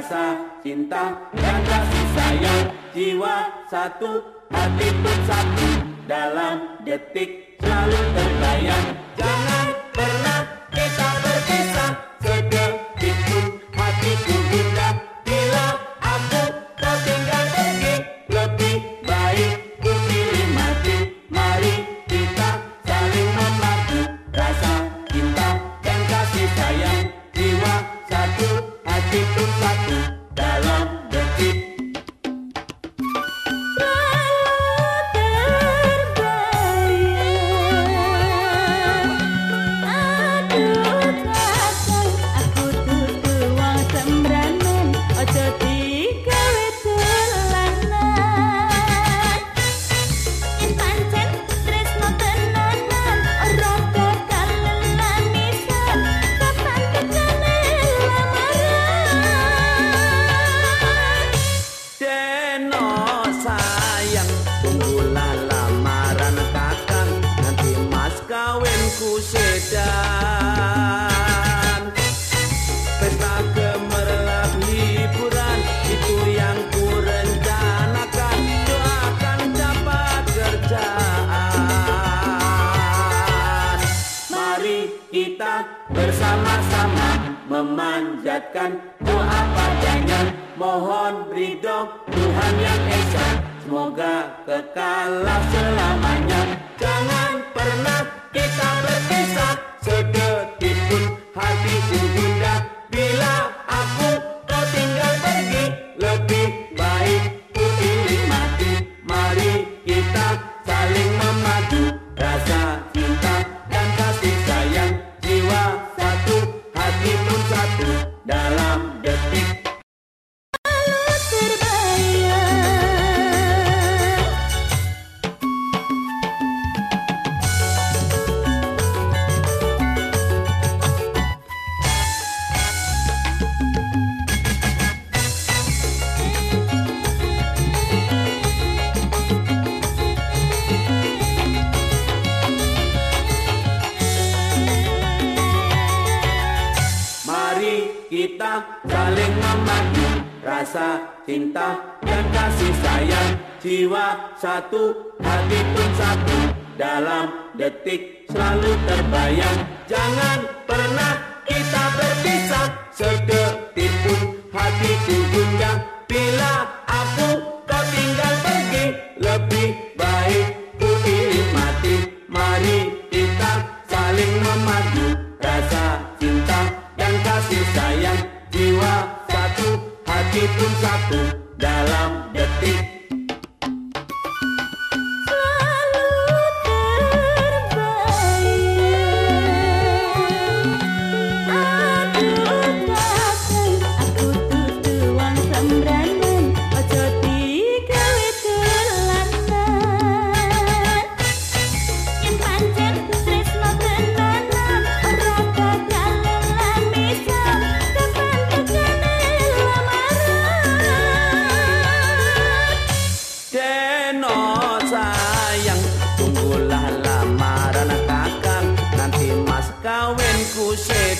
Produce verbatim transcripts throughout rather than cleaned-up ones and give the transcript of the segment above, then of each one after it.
rasa cinta dan kasih sayang. Jiwa satu, hati pun satu, dalam detik selalu terbayang. Jangan pernah kita berpisah, sedetik pun hatiku gundah. Bila aku kau tinggal pergi, lebih baik ku pilih mati. Mari kita saling memadu, rasa cinta dan kasih sayang. Jiwa satu, hati pun satu, dalam detik. Sedan pesta gemerlap hiburan, itu yang ku rencanakan. Doakan dapat kerjaan. Mari kita bersama-sama memanjatkan doa padanya. Mohon ridho Tuhan yang Esa, semoga kekal selamanya. Jangan pernah kita berpisah, sedetik pun hatiku gundah. Bila aku kau tinggal pergi, lebih baik ku pilih mati. Mari kita saling memadu, rasa cinta dan kasih sayang. Jiwa satu, hati pun satu, dalam detik. Kita saling memadu, rasa cinta dan kasih sayang. Jiwa satu, hati pun satu, dalam detik selalu terbayang. Jangan pernah kita berpisah, sedetik pun hatiku gundah. Bila aku kau tinggal pergi, lebih baik ku pilih mati. Mari kita saling memadu, rasa cinta dan kasih sayang. Jiwa satu, hati pun satu, dalam detik. Kawinku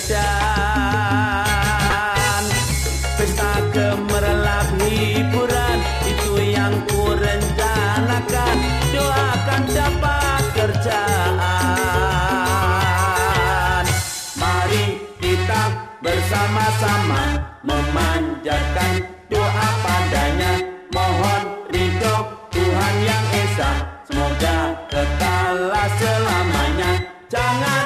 sedan pesta gemerlap hiburan, itu yang ku rencanakan. Doakan dapat kerjaan. Mari kita bersama-sama memanjatkan doa padanya. Mohon ridho Tuhan yang Esa, semoga kekal selamanya. Jangan